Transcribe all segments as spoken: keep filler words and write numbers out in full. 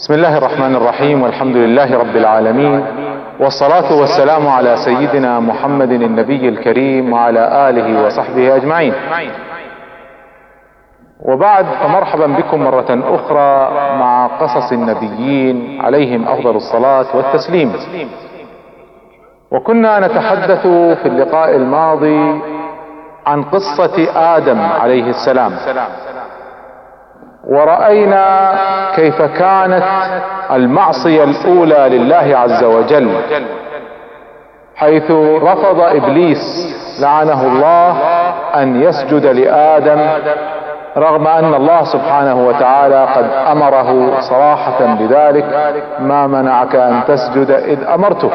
بسم الله الرحمن الرحيم، والحمد لله رب العالمين، والصلاة والسلام على سيدنا محمد النبي الكريم وعلى آله وصحبه أجمعين. وبعد، فمرحبا بكم مرة أخرى مع قصص النبيين عليهم أفضل الصلاة والتسليم. وكنا نتحدث في اللقاء الماضي عن قصة آدم عليه السلام، ورأينا كيف كانت المعصية الأولى لله عز وجل، حيث رفض إبليس لعنه الله أن يسجد لآدم، رغم أن الله سبحانه وتعالى قد أمره صراحة بذلك: ما منعك أن تسجد إذ أمرتك.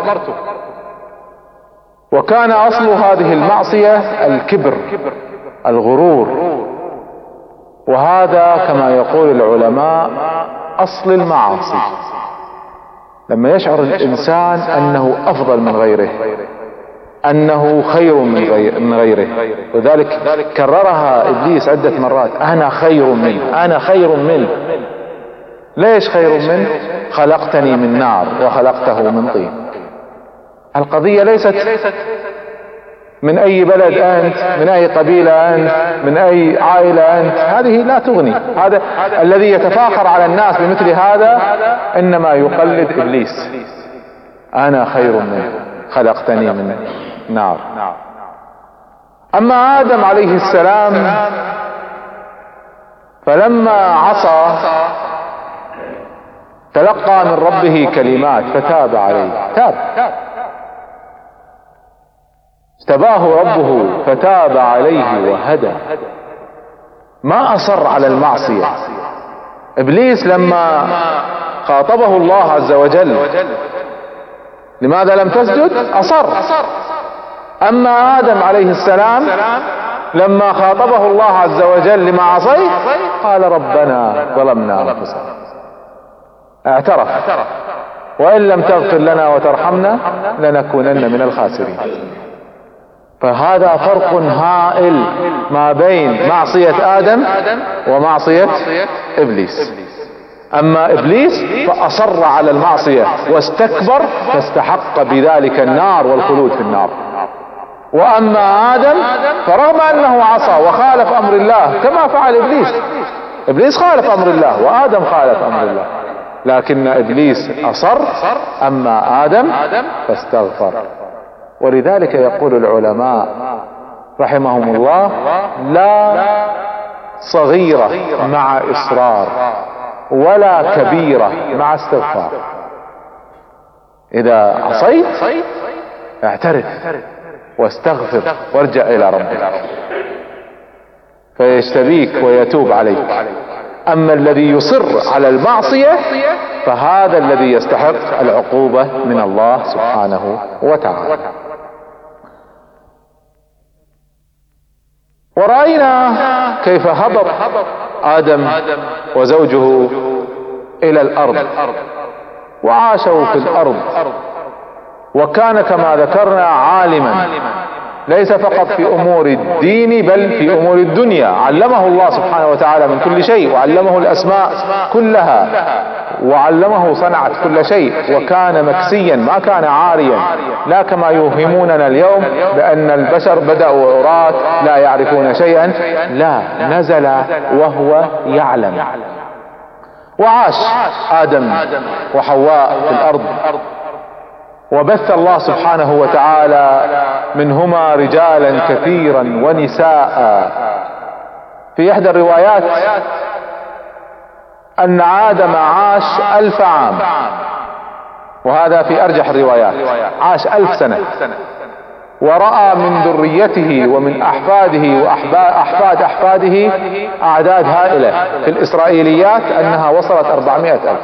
وكان أصل هذه المعصية الكبر، الغرور، وهذا كما يقول العلماء أصل المعاصي، لما يشعر الإنسان أنه أفضل من غيره، أنه خير من غير من غيره. وذلك كررها إبليس عدة مرات: أنا خير منه، أنا خير منه. ليش خير منه؟ خلقتني من نار وخلقته من طين. القضية ليست من أي بلد أنت، من أي قبيلة أنت، من أي عائلة أنت، هذه لا تغني. هذا الذي يتفاخر على الناس بمثل هذا إنما يقلد إبليس: أنا خير منه، خلقتني من نار. أما آدم عليه السلام فلما عصى تلقى من ربه كلمات فتاب عليه. تاب اجتباه ربه فتاب عليه وهدى. ما أصر على المعصية. إبليس لما خاطبه الله عز وجل: لماذا لم تسجد؟ أصر. أما آدم عليه السلام لما خاطبه الله عز وجل: لما عصيت؟ قال: ربنا ظلمنا أنفسنا. اعترف: وإن لم تغفر لنا وترحمنا لنكونن من الخاسرين. فهذا فرق هائل ما بين معصية آدم ومعصية إبليس. أما إبليس فأصر على المعصية واستكبر، فاستحق بذلك النار والخلود في النار. وأما آدم فرغم أنه عصى وخالف أمر الله كما فعل إبليس، إبليس خالف أمر الله وآدم خالف أمر الله، لكن إبليس أصر، أما آدم فاستغفر. ولذلك يقول العلماء رحمهم الله: لا صغيرة مع إصرار ولا كبيرة مع استغفار. إذا عصيت اعترف واستغفر وارجع إلى ربك فيجتبيك ويتوب عليك. أما الذي يصر على المعصية فهذا الذي يستحق العقوبة من الله سبحانه وتعالى. ورأينا كيف هبط آدم وزوجه إلى الأرض وعاشوا في الأرض، وكان كما ذكرنا عالما ليس فقط في أمور الدين بل في أمور الدنيا. علمه الله سبحانه وتعالى من كل شيء، وعلمه الأسماء كلها، وعلمه صنعة كل شيء، وكان مكسيا ما كان عاريا، لا كما يوهموننا اليوم بأن البشر بدأوا عراة لا يعرفون شيئا. لا، نزل وهو يعلم. وعاش آدم وحواء في الأرض، وبث الله سبحانه وتعالى منهما رجالا كثيرا ونساء. في إحدى الروايات أن آدم عاش ألف عام، وهذا في أرجح الروايات، عاش ألف سنة، ورأى من ذريته ومن أحفاده وأحفاد أحفاده أعداد هائلة. في الإسرائيليات أنها وصلت أربعمائة ألف.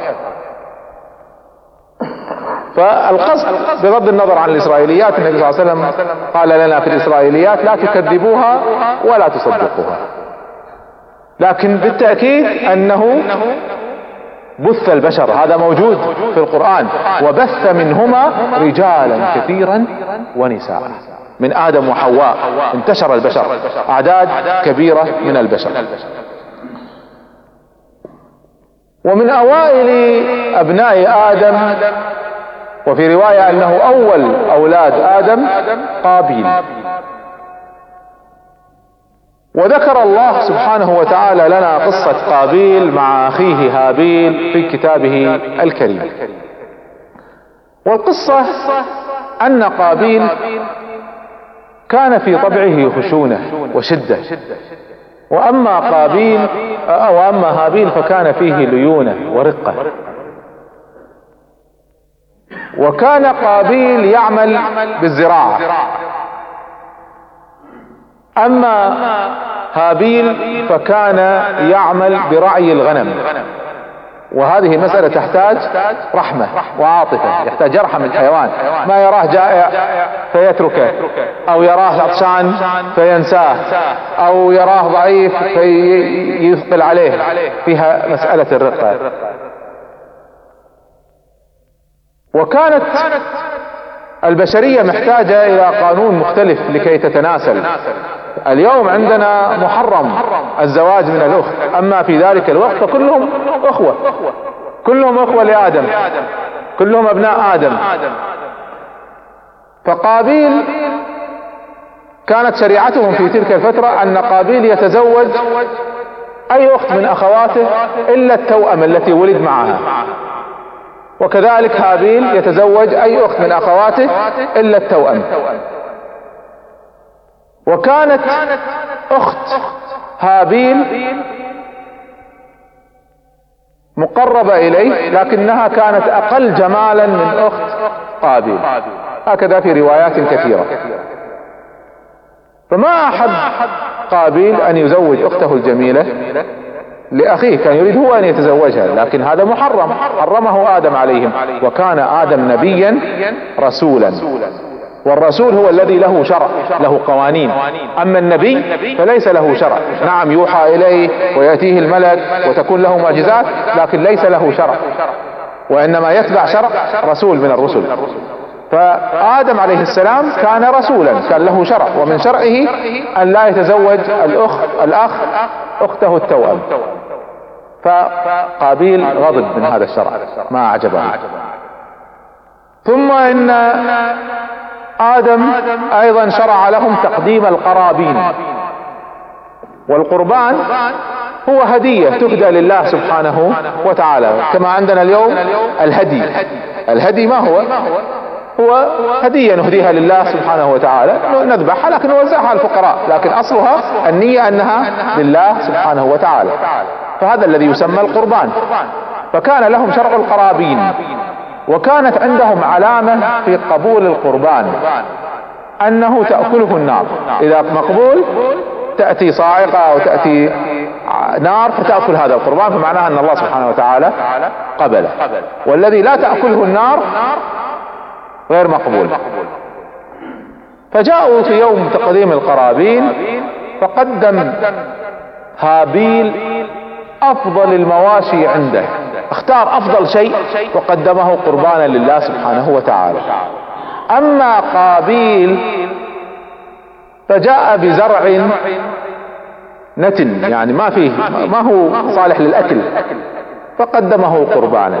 فالقصد بغض النظر عن الإسرائيليات، النبي صلى الله عليه وسلم قال لنا في الإسرائيليات: لا تكذبوها ولا تصدقوها. لكن بالتأكيد أنه بث البشر، هذا موجود في القرآن: وبث منهما رجالا كثيرا ونساء. من آدم وحواء انتشر البشر، أعداد كبيرة من البشر. ومن أوائل أبناء آدم، وفي رواية أنه أول أولاد آدم، قابيل. وذكر الله سبحانه وتعالى لنا قصة قابيل مع أخيه هابيل في كتابه الكريم. والقصة أن قابيل كان في طبعه خشونة وشدة، وأما قابيل وأما هابيل فكان فيه ليونة ورقة. وكان قابيل يعمل بالزراعة، أما هابيل فكان يعمل برعي الغنم. وهذه مسألة تحتاج رحمة وعاطفة، يحتاج يرحم الحيوان، ما يراه جائع فيتركه، أو يراه عطشان فينساه، أو يراه ضعيف فيثقل عليه. فيها مسألة الرقة. وكانت البشرية محتاجة إلى قانون مختلف لكي تتناسل. اليوم عندنا محرم الزواج من الأخت، أما في ذلك الوقت فكلهم أخوة، كلهم أخوة لآدم، كلهم أبناء آدم. فقابيل كانت شريعتهم في تلك الفترة أن قابيل يتزوج أي أخت من أخواته إلا التوأم التي ولد معها، وكذلك هابيل يتزوج أي أخت من أخواته إلا التوأم. وكانت أخت هابيل مقربة إليه، لكنها كانت أقل جمالا من أخت قابيل، هكذا في روايات كثيرة. فما أحب قابيل أن يزوج أخته الجميلة لأخيه، كان يريد هو أن يتزوجها، لكن هذا محرم، حرمه آدم عليهم. وكان آدم نبيا رسولا، والرسول هو الذي له شرع، له قوانين. أما النبي فليس له شرع. نعم يوحى إليه ويأتيه الملك وتكون له معجزات، لكن ليس له شرع، وإنما يتبع شرع رسول من الرسل. فآدم عليه السلام كان رسولا، كان له شرع، ومن شرعه أن لا يتزوج الأخ الأخ أخته التوأم. فقابيل غضب من هذا الشرع، ما أعجبه. ثم إن آدم أيضا شرع لهم تقديم القرابين، والقربان هو هدية تهدى لله سبحانه وتعالى، كما عندنا اليوم الهدي. الهدي ما هو؟ هو هدية نهديها لله سبحانه وتعالى، نذبحها لكن نوزعها على الفقراء، لكن أصلها النية أنها لله سبحانه وتعالى. فهذا الذي يسمى القربان. فكان لهم شرع القرابين، وكانت عندهم علامة في قبول القربان أنه تأكله النار. إذا مقبول تأتي صاعقة أو تأتي نار فتأكل هذا القربان، فمعناها أن الله سبحانه وتعالى قبله. والذي لا تأكله النار غير مقبول. فجاءوا في يوم تقديم القرابين، فقدم هابيل أفضل المواشي عنده، اختار أفضل شيء وقدمه قربانا لله سبحانه وتعالى. أما قابيل فجاء بزرع نتن، يعني ما فيه، ما هو صالح للأكل، فقدمه قربانا.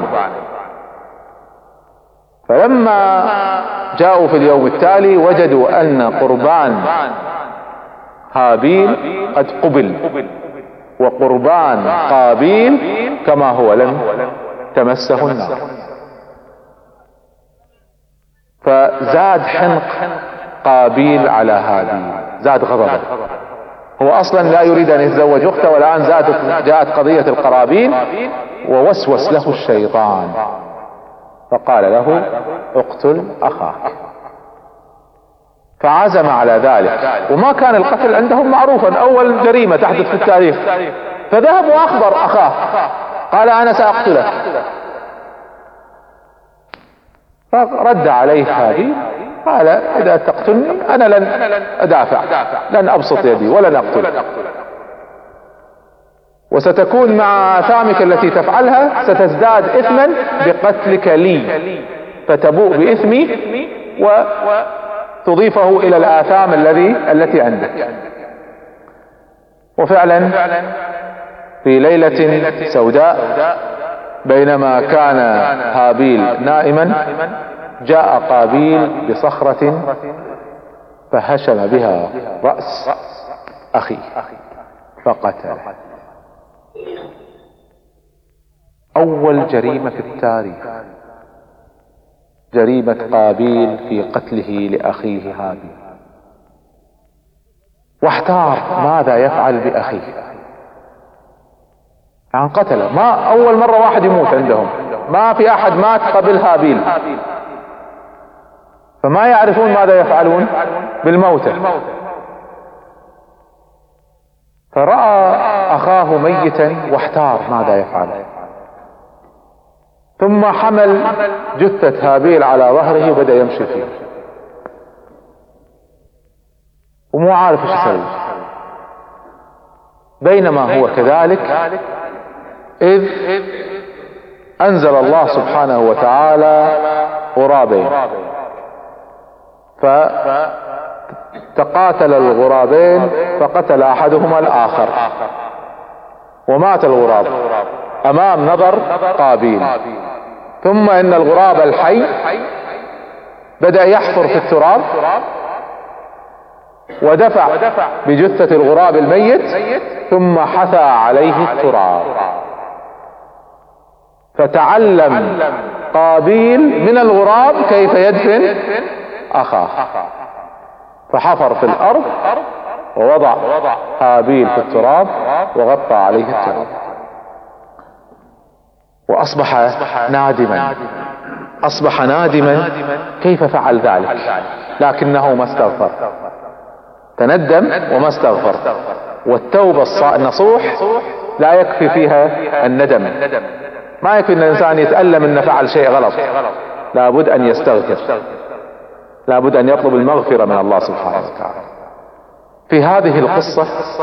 فلما جاءوا في اليوم التالي وجدوا أن قربان هابيل قد قبل، وقربان قابيل كما هو لم تمسه النار. فزاد حنق قابيل على هابيل، زاد غضبه. هو أصلا لا يريد أن يتزوج أخته، والآن زادت جاءت قضية القرابين، ووسوس له الشيطان فقال له اقتل أخاك. فعزم على ذلك، وما كان القتل عندهم معروفا، أول جريمة تحدث في التاريخ. فذهب وأخبر أخاه، قال أنا سأقتلك. فرد عليه هابيل قال إذا تقتلني أنا لن أدافع، لن أبسط يدي ولن أقتل، وستكون مع آثامك التي تفعلها ستزداد إثما بقتلك لي، فتبوء بإثمي وتضيفه إلى الآثام الذي التي عندك. وفعلا في ليلة سوداء بينما كان هابيل نائما جاء قابيل بصخرة فهشم بها رأس أخيه فقتله. أول جريمة في التاريخ جريمة قابيل في قتله لأخيه هابيل، واحتار ماذا يفعل بأخيه، يعني قتله. ما أول مرة واحد يموت عندهم، ما في أحد مات قبل هابيل، فما يعرفون ماذا يفعلون بالموتى. فرأى أخاه ميتا واحتار ماذا يفعل، ثم حمل جثة هابيل على ظهره وبدأ يمشي فيه ومو عارف ايش يسوي. بينما هو كذلك إذ أنزل الله سبحانه وتعالى غرابين، فتقاتل الغرابين فقتل أحدهما الآخر ومات الغراب أمام نظر قابيل. ثم إن الغراب الحي بدأ يحفر في التراب ودفع بجثة الغراب الميت ثم حثى عليه التراب، فتعلم قابيل من الغراب كيف يدفن أخاه، فحفر في الأرض ووضع هابيل في التراب وغطى عليه التراب، وأصبح نادما أصبح نادما كيف فعل ذلك، لكنه ما استغفر، تندم وما استغفر. والتوبة النصوح لا يكفي فيها الندم، ما يكفي ان الانسان يتألم انه فعل شيء غلط، لابد ان يستغفر، لابد ان يطلب المغفرة من الله سبحانه وتعالى. في هذه القصة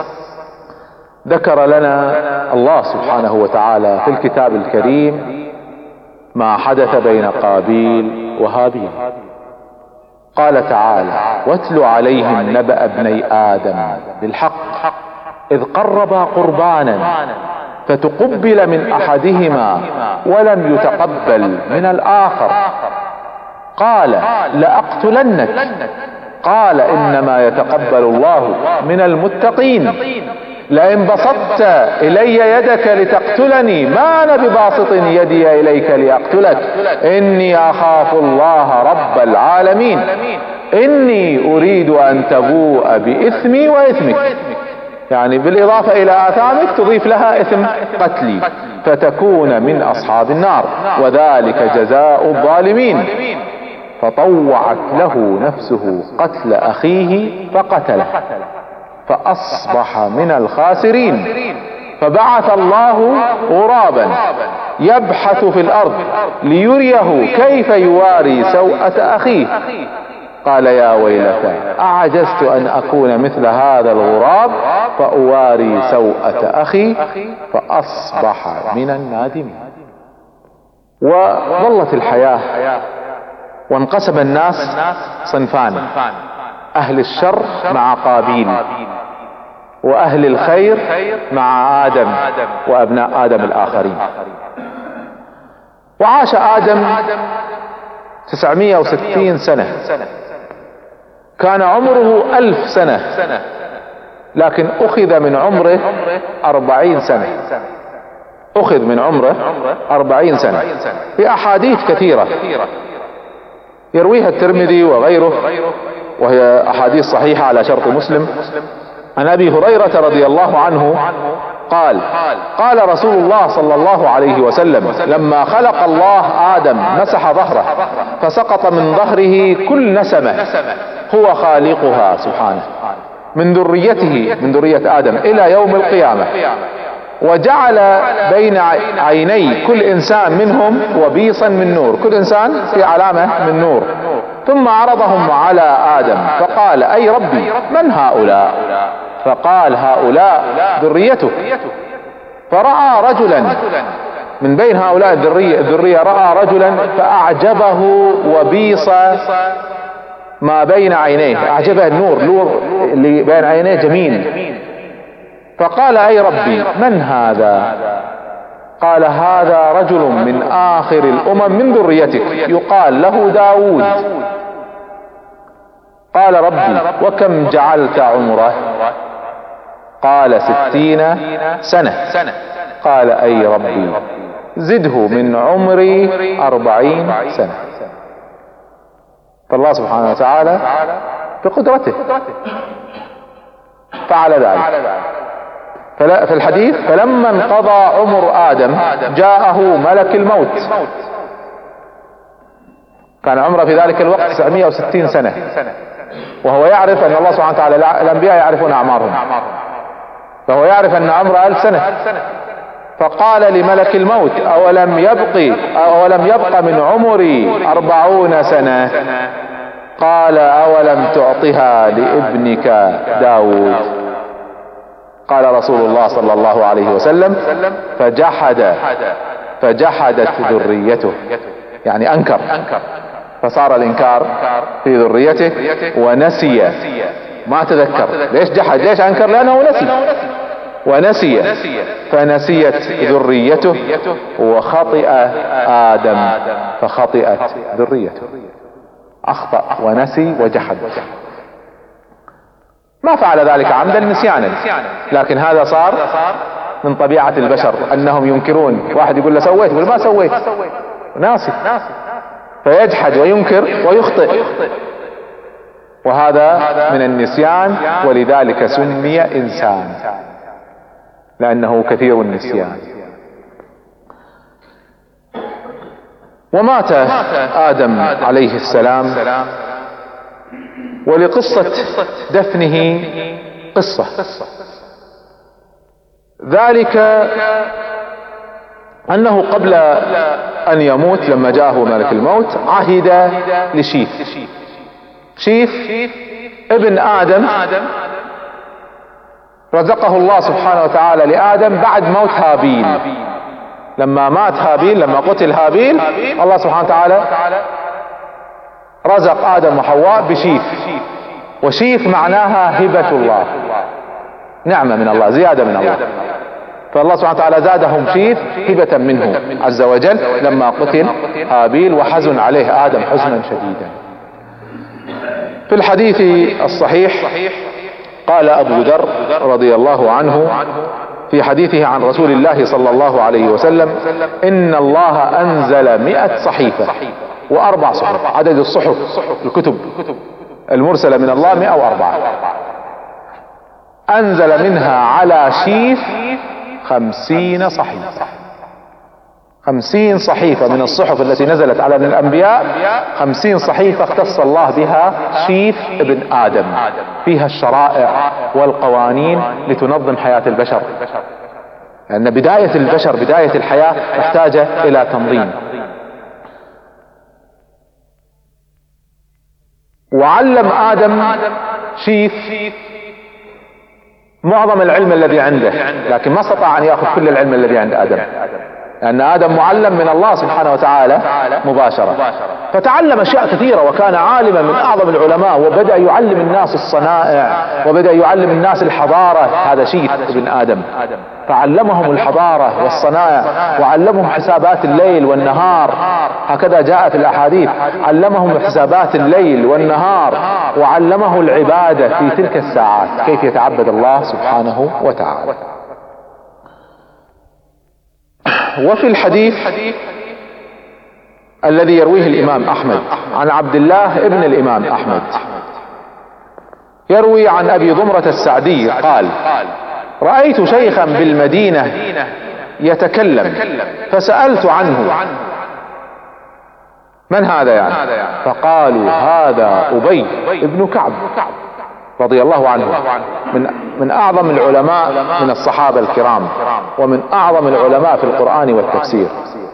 ذكر لنا الله سبحانه وتعالى في الكتاب الكريم ما حدث بين قابيل وهابيل. قال تعالى: واتل عليهم نبأ ابني آدم بالحق إذ قربا قربانا فتقبل من أحدهما ولم يتقبل من الآخر قال لأقتلنك قال إنما يتقبل الله من المتقين لئن بسطت إلي يدك لتقتلني ما أنا بباسط يدي إليك لأقتلك إني أخاف الله رب العالمين إني أريد أن تبوء بإثمي وإثمك، يعني بالإضافة إلى آثامك تضيف لها إثم قتلي فتكون من أصحاب النار وذلك جزاء الظالمين. فطوعت له نفسه قتل أخيه فقتله فأصبح من الخاسرين. فبعث الله غرابا يبحث في الأرض ليريه كيف يواري سوءة أخيه قال يا ويلتى أعجزت أن أكون مثل هذا الغراب فأواري سوءة أخي فأصبح من النادمين. وظلت الحياة وانقسم الناس صنفان: أهل الشر مع قابيل، وأهل الخير مع آدم وأبناء آدم الآخرين. وعاش آدم تسعمائة وستين سنة، كان عمره ألف سنة، لكن أخذ من عمره أربعين سنة، أخذ من عمره أربعين سنة في أحاديث كثيرة يرويها الترمذي وغيره، وهي أحاديث صحيحة على شرط مسلم. عن أبي هريرة رضي الله عنه قال: قال رسول الله صلى الله عليه وسلم: لما خلق الله آدم مسح ظهره فسقط من ظهره كل نسمة هو خالقها سبحانه من ذريته من ذرية آدم إلى يوم القيامة، وجعل بين عيني كل إنسان منهم وبيصا من نور، كل إنسان في علامة من نور، ثم عرضهم على آدم فقال: أي ربي من هؤلاء؟ فقال: هؤلاء ذريتك. فرأى رجلا من بين هؤلاء الذرية, الذرية رأى رجلا فأعجبه وبيص ما بين عينيه، أعجبه النور، نور اللي بين عينيه جميل. فقال: أي ربي من هذا؟ قال هذا رجل من آخر الأمم من ذريتك يقال له داود. قال ربي وكم جعلت عمره؟ قال ستين سنة. قال أي ربي زده من عمري أربعين سنة. فالله سبحانه وتعالى بقدرته فعل ذلك. في الحديث فلما انقضى عمر آدم جاءه ملك الموت، كان عمره في ذلك الوقت تسعمائة وستين سنة، وهو يعرف أن الله سبحانه وتعالى الأنبياء يعرفون أعمارهم، فهو يعرف أن عمره ألف سنة. فقال لملك الموت أولم يبقي أولم يبق من عمري أربعون سنة؟ قال أولم تعطها لابنك داود؟ قال رسول الله صلى الله عليه وسلم فجحد فجحدت ذريته، يعني أنكر، فصار الإنكار في ذريته ونسي، ما تذكر. ليش جحد؟ ليش أنكر؟ لأنه نسي ونسي، فنسيت ذريته وخطئ آدم فخطئت ذريته. أخطأ ونسي وجحد، ما فعل ذلك عمدا نسيانا، لكن هذا صار من طبيعة البشر أنهم ينكرون. واحد يقول له سويت، يقول ما سويت، ناسي، فيجحد وينكر ويخطئ، وهذا من النسيان، ولذلك سمي إنسان لأنه كثير النسيان. ومات آدم عليه السلام، ولقصة دفنه قصة. ذلك أنه قبل أن يموت لما جاءه ملك الموت عهد لشيف. شيف ابن آدم رزقه الله سبحانه وتعالى لآدم بعد موت هابيل. لما مات هابيل، لما قتل هابيل، الله سبحانه وتعالى رزق آدم وحواء بشيف. وشيف معناها هبة الله، نعمة من الله، زيادة من الله. فالله سبحانه وتعالى زادهم شيف هبة منه عز وجل لما قتل هابيل، وحزن عليه آدم حزنا شديدا. في الحديث الصحيح قال أبو ذر رضي الله عنه في حديثه عن رسول الله صلى الله عليه وسلم إن الله أنزل مئة صحيفة وأربع صحف. عدد الصحف الكتب المرسلة من الله مئة وأربعة. أنزل منها على شيف خمسين صحيفة. خمسين صحيفة من الصحف التي نزلت على الأنبياء، خمسين صحيفة اختص الله بها شيف ابن آدم، فيها الشرائع والقوانين لتنظم حياة البشر، لأن بداية البشر، بداية الحياة محتاجة إلى تنظيم. وعلم آدم شيف معظم العلم الذي عنده، لكن ما استطاع أن يأخذ كل العلم الذي عند آدم، لأن آدم معلم من الله سبحانه وتعالى مباشرة، فتعلم أشياء كثيرة وكان عالما من أعظم العلماء، وبدأ يعلم الناس الصنائع وبدأ يعلم الناس الحضارة. هذا شيف ابن آدم، فعلمهم الحضارة والصنائع، وعلمهم حسابات الليل والنهار، هكذا جاء في الأحاديث، علمهم حسابات الليل والنهار، وعلمه العبادة في تلك الساعات، كيف يتعبد الله سبحانه وتعالى. وفي الحديث الذي يرويه الإمام أحمد عن عبد الله ابن الإمام أحمد، يروي عن أبي ضمرة السعدي قال رأيت شيخا بالمدينة يتكلم فسألت عنه من هذا يعني؟ فقالوا هذا أبي ابن كعب رضي الله عنه، من من أعظم العلماء من الصحابة الكرام، ومن أعظم العلماء في القرآن والتفسير.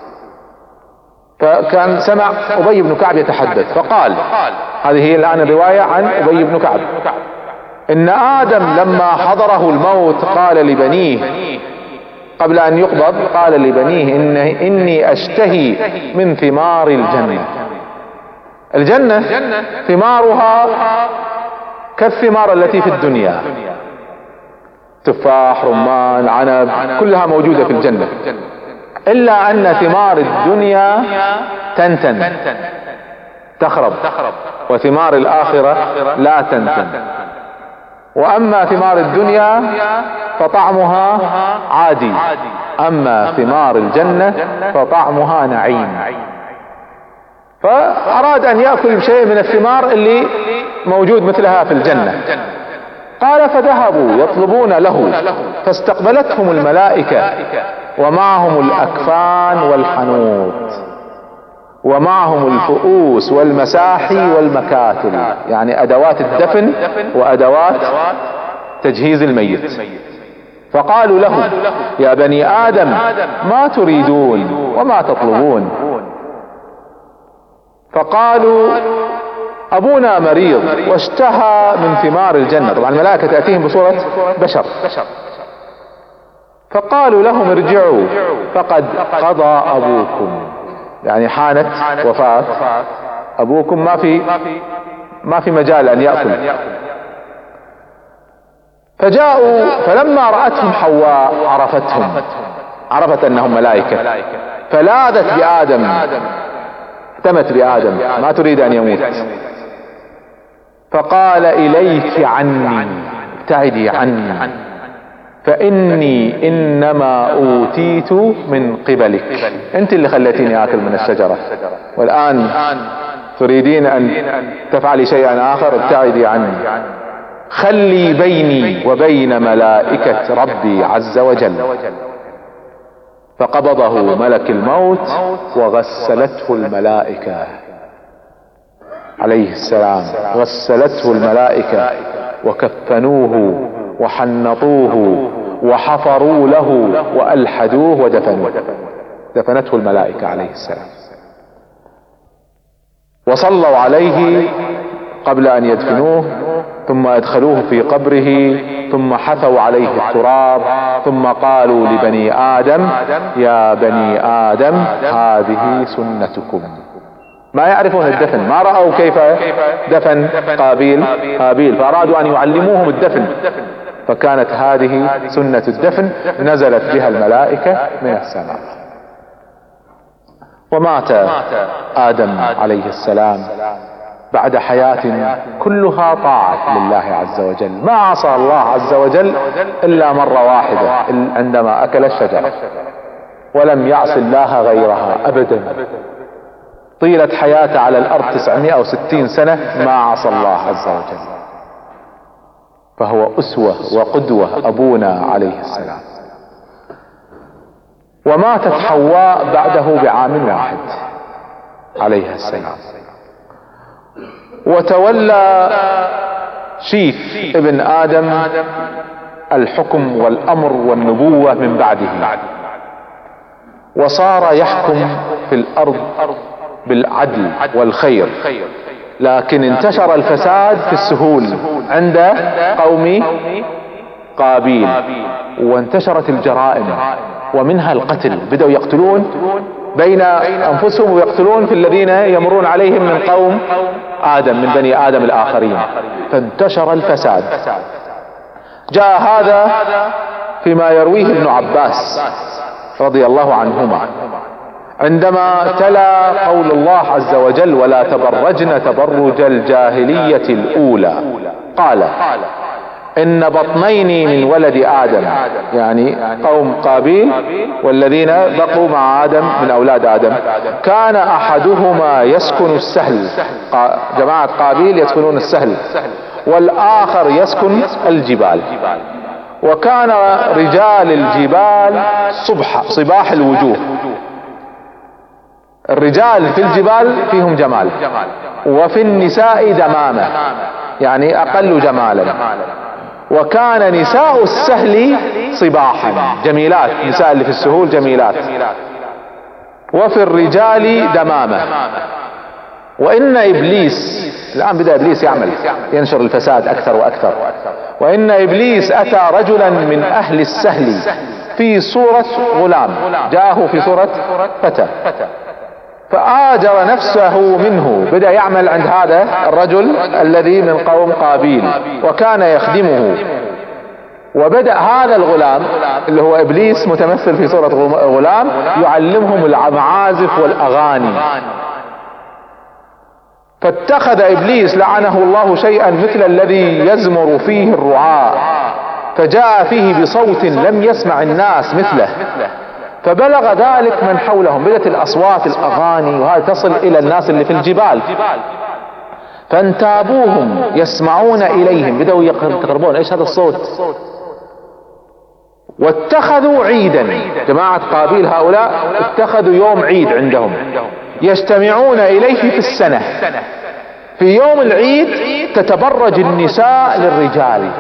فكان سمع أبي بن كعب يتحدث فقال، هذه هي الآن الرواية عن أبي بن كعب، إن آدم لما حضره الموت قال لبنيه قبل أن يقبض، قال لبنيه إن إني أشتهي من ثمار الجنة. الجنة ثمارها كالثمار التي في الدنيا، تفاح، رمان، عنب، كلها موجودة في الجنة. إلا أن ثمار الدنيا تنتن تخرب، وثمار الآخرة لا تنتن. وأما ثمار الدنيا فطعمها عادي، أما ثمار الجنة فطعمها نعيم. فأراد أن يأكل شيء من الثمار اللي موجود مثلها في الجنة. قال فذهبوا يطلبون له، فاستقبلتهم الملائكة ومعهم الأكفان والحنوط، ومعهم الفؤوس والمساحي والمكاتل، يعني أدوات الدفن وأدوات تجهيز الميت. فقالوا له يا بني آدم ما تريدون وما تطلبون؟ فقالوا أبونا مريض واشتهى من ثمار الجنة. طبعا الملائكة تأتيهم بصورة بشر. فقالوا لهم ارجعوا فقد قضى أبوكم، يعني حانت وفاة أبوكم، ما في ما في مجال أن يأكل. فجاءوا فلما رأتهم حواء عرفتهم، عرفت أنهم ملائكة، فلاذت بآدم، اهتمت بآدم، ما تريد أن يموت. فقال إليك عني، ابتعدي عني، فإني إنما أوتيت من قبلك، أنت اللي خليتيني آكل من الشجرة، والآن تريدين أن تفعلي شيئا آخر، ابتعدي عني. خلي بيني وبين ملائكة ربي عز وجل. فقبضه ملك الموت وغسلته الملائكة عليه السلام، غسلته الملائكة وكفنوه وحنطوه وحفروا له وألحدوه ودفنوه، دفنته الملائكة عليه السلام. وصلوا عليه قبل أن يدفنوه، ثم أدخلوه في قبره، ثم حثوا عليه التراب، ثم قالوا لبني آدم يا بني آدم هذه سنتكم. ما يعرفون الدفن، ما رأوا كيف دفن قابيل هابيل، فأرادوا أن يعلموهم الدفن، فكانت هذه سنة الدفن، نزلت بها الملائكة من السماء. ومات آدم عليه السلام بعد حياة كلها طاعة لله عز وجل، ما عصى الله عز وجل إلا مرة واحدة عندما أكل الشجرة، ولم يعص الله غيرها أبدا. طيلة حياته على الأرض تسعمائة وستين سنة ما عصى الله عز وجل، فهو أسوة وقدوة أبونا عليه السلام. وماتت حواء بعده بعام واحد عليه السلام. وتولى شيث ابن آدم الحكم والأمر والنبوة من بعده، وصار يحكم في الأرض بالعدل والخير، لكن انتشر الفساد في السهول عند قوم قابيل، وانتشرت الجرائم ومنها القتل، بدأوا يقتلون بين أنفسهم ويقتلون في الذين يمرون عليهم من قوم آدم، من بني آدم الآخرين، فانتشر الفساد. جاء هذا فيما يرويه ابن عباس رضي الله عنهما عندما تلا قول الله عز وجل ولا تبرجن تبرج الجاهلية الأولى، قال إن بطنين من ولد آدم، يعني قوم قابيل والذين بقوا مع آدم من أولاد آدم، كان أحدهما يسكن السهل، جماعة قابيل يسكنون السهل، والآخر يسكن الجبال. وكان رجال الجبال صبح صباح الوجوه، الرجال في الجبال فيهم جمال، وفي النساء دمامة، يعني أقل جمالا. وكان نساء السهل صباحا جميلات، نساء اللي في السهول جميلات، وفي الرجال دمامة. وإن إبليس، الآن بدأ إبليس يعمل ينشر الفساد أكثر وأكثر، وإن إبليس أتى رجلا من أهل السهل في صورة غلام، جاءه في صورة فتى، فآجر نفسه منه، بدأ يعمل عند هذا الرجل الذي من قوم قابيل، وكان يخدمه. وبدأ هذا الغلام اللي هو إبليس متمثل في صورة غلام يعلمهم المعازف والأغاني. فاتخذ إبليس لعنه الله شيئا مثل الذي يزمر فيه الرعاء، فجاء فيه بصوت لم يسمع الناس مثله، فبلغ ذلك من حولهم، بدأت الأصوات الأغاني وهذا تصل إلى الناس اللي في الجبال، فانتابوهم يسمعون إليهم، بدأوا يقربون ايش هذا الصوت، واتخذوا عيدا. جماعة قابيل هؤلاء اتخذوا يوم عيد عندهم يجتمعون إليه في السنة. في يوم العيد تتبرج النساء للرجال،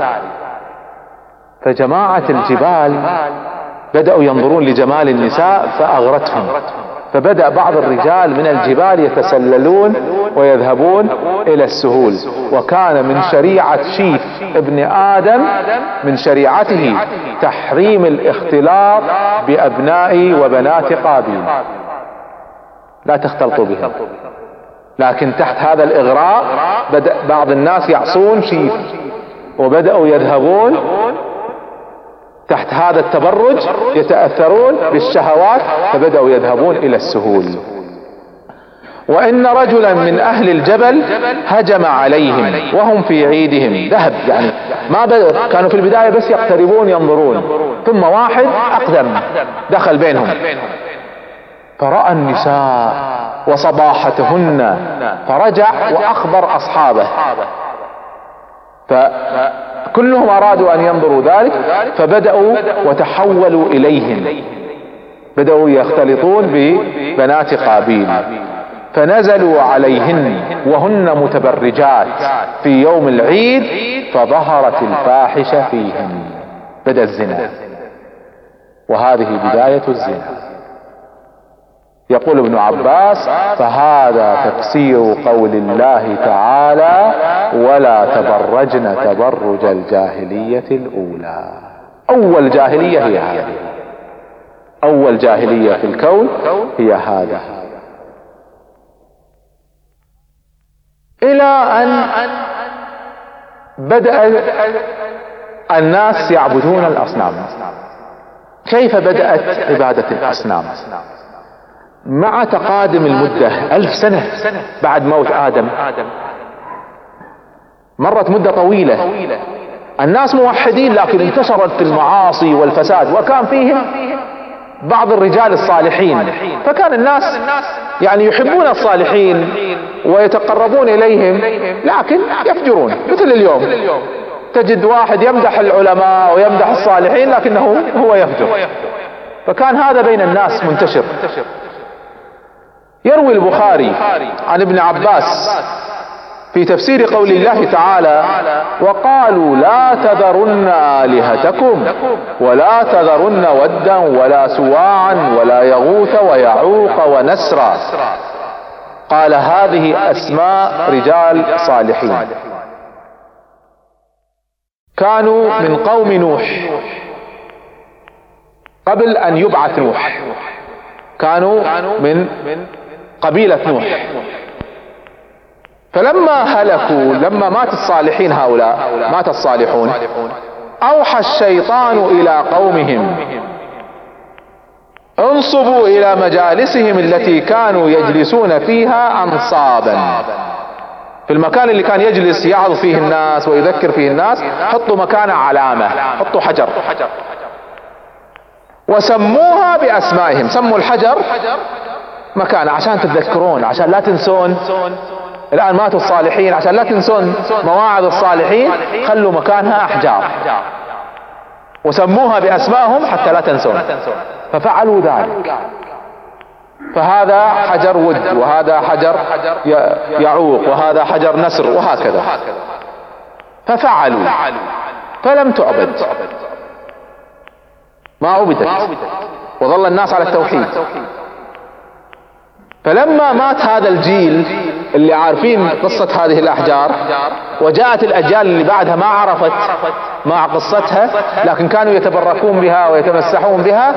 فجماعة الجبال بدأوا ينظرون لجمال النساء فأغرتهم، فبدأ بعض الرجال من الجبال يتسللون ويذهبون إلى السهول. وكان من شريعة شيف ابن آدم، من شريعته تحريم الاختلاط بأبناء وبنات قابيل، لا تختلطوا بهم. لكن تحت هذا الإغراء بدأ بعض الناس يعصون شيف، وبدأوا يذهبون تحت هذا التبرج، يتأثرون بالشهوات، فبدأوا يذهبون إلى السهول. وإن رجلا من أهل الجبل هجم عليهم وهم في عيدهم، ذهب يعني ما بدأوا، كانوا في البداية بس يقتربون ينظرون، ثم واحد أقدم دخل بينهم، فرأى النساء وصباحتهن، فرجع وأخبر أصحابه، فكلهم أرادوا أن ينظروا ذلك، فبدأوا وتحولوا إليهم، بدأوا يختلطون ببنات قابيل، فنزلوا عليهن وهن متبرجات في يوم العيد، فظهرت الفاحشة فيهن، بدأ الزنا، وهذه بداية الزنا. يقول ابن عباس: فهذا تفسير قول الله تعالى: ولا تبرجن تبرج الجاهلية الأولى. أول جاهلية هي هذه، أول جاهلية في الكون هي هذه، إلى أن بدأ الناس يعبدون الأصنام. كيف بدأت عبادة الأصنام؟ مع تقادم المدة ألف سنة بعد موت آدم، مرت مدة طويلة، الناس موحدين لكن انتشرت المعاصي والفساد، وكان فيهم بعض الرجال الصالحين، فكان الناس يعني يحبون الصالحين ويتقربون إليهم، لكن يفجرون. مثل اليوم تجد واحد يمدح العلماء ويمدح الصالحين لكنه هو يفجر، فكان هذا بين الناس منتشر. يروي البخاري عن ابن عباس في تفسير قول الله تعالى: وقالوا لا تذرن آلهتكم ولا تذرن ودا ولا سواعا ولا يغوث ويعوق ونسرا. قال هذه أسماء رجال صالحين كانوا من قوم نوح قبل أن يبعث نوح، كانوا من قبيلة نوح. فلما هلكوا، لما مات الصالحين هؤلاء، مات الصالحون، أوحى الشيطان إلى قومهم: انصبوا إلى مجالسهم التي كانوا يجلسون فيها أنصابا. في المكان اللي كان يجلس يعظ فيه الناس ويذكر فيه الناس، حطوا مكانه علامة، حطوا حجر، وسموها بأسمائهم، سموا الحجر مكانه عشان تتذكرون، عشان لا تنسون. الآن ماتوا الصالحين، عشان لا تنسون مواعظ الصالحين خلوا مكانها أحجار وسموها بأسمائهم حتى لا تنسون، ففعلوا ذلك. فهذا حجر ود، وهذا حجر يعوق، وهذا حجر نسر، وهكذا. ففعلوا، فلم تعبد، ما عبدت، وظل الناس على التوحيد. فلما مات هذا الجيل اللي عارفين قصة هذه الأحجار، وجاءت الأجيال اللي بعدها ما عرفت مع قصتها، لكن كانوا يتبركون بها ويتمسحون بها،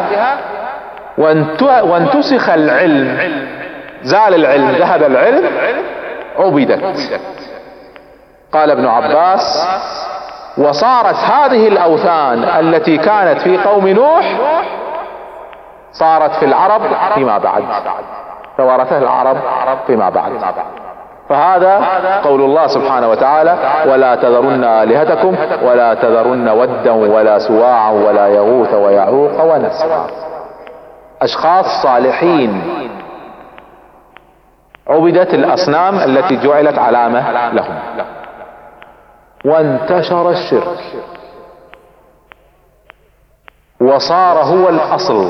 وانتسخ العلم، زال العلم، ذهب العلم، عبدت. قال ابن عباس: وصارت هذه الأوثان التي كانت في قوم نوح صارت في العرب فيما بعد، توارثها العرب فيما بعد. فهذا قول الله سبحانه وتعالى: ولا تذرن آلهتكم ولا تذرن ودا ولا سواعا ولا يغوث ويعوق ونسرا. أشخاص صالحين عبدت الأصنام التي جعلت علامة لهم، وانتشر الشرك وصار هو الأصل،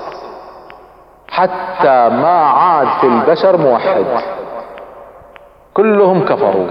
حتى ما عاد في البشر موحد، كلهم كفروا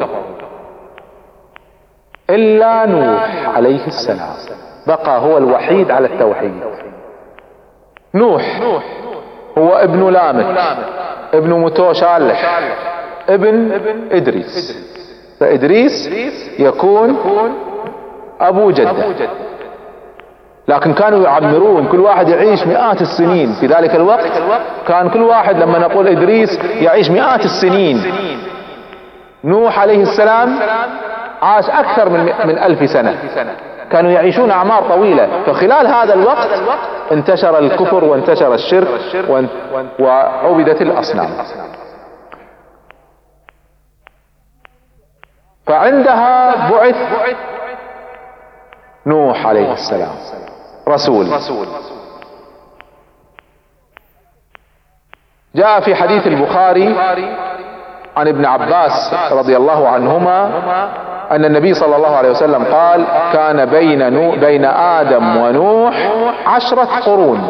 إلا نوح عليه السلام، بقى هو الوحيد على التوحيد. نوح هو ابن لامك، ابن متوشالح، ابن إدريس، فإدريس يكون أبو جدة. لكن كانوا يعمرون، كل واحد يعيش مئات السنين. في ذلك الوقت كان كل واحد لما نقول إدريس يعيش مئات السنين. نوح عليه السلام عاش أكثر من من ألف سنة، كانوا يعيشون أعمار طويلة. فخلال هذا الوقت انتشر الكفر وانتشر الشرك وعبدت الأصنام. فعندها بعث نوح عليه السلام رسول. جاء في حديث البخاري عن ابن عباس رضي الله عنهما أن النبي صلى الله عليه وسلم قال: كان بين نو بين آدم ونوح عشرة قرون.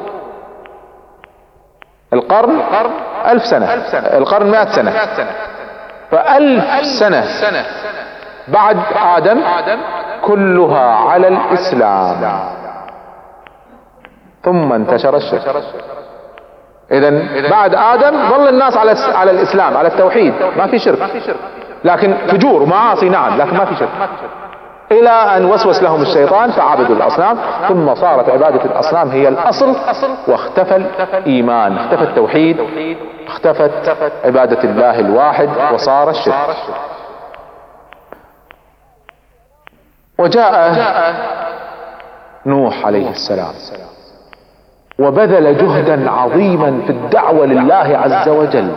القرن ألف سنة، القرن مائة سنة، فألف سنة بعد آدم كلها على الإسلام، ثم انتشر الشرك. إذن بعد آدم ظل الناس على على الإسلام، على التوحيد، ما في شرك، لكن فجور ومعاصي نعم، لكن ما في شرك، إلى أن وسوس لهم الشيطان فعبدوا الأصنام، ثم صارت عبادة الأصنام هي الأصل، واختفى الإيمان، اختفى التوحيد، اختفت عبادة الله الواحد، وصار الشرك. وجاء نوح عليه السلام وبذل جهدا عظيما في الدعوة لله عز وجل.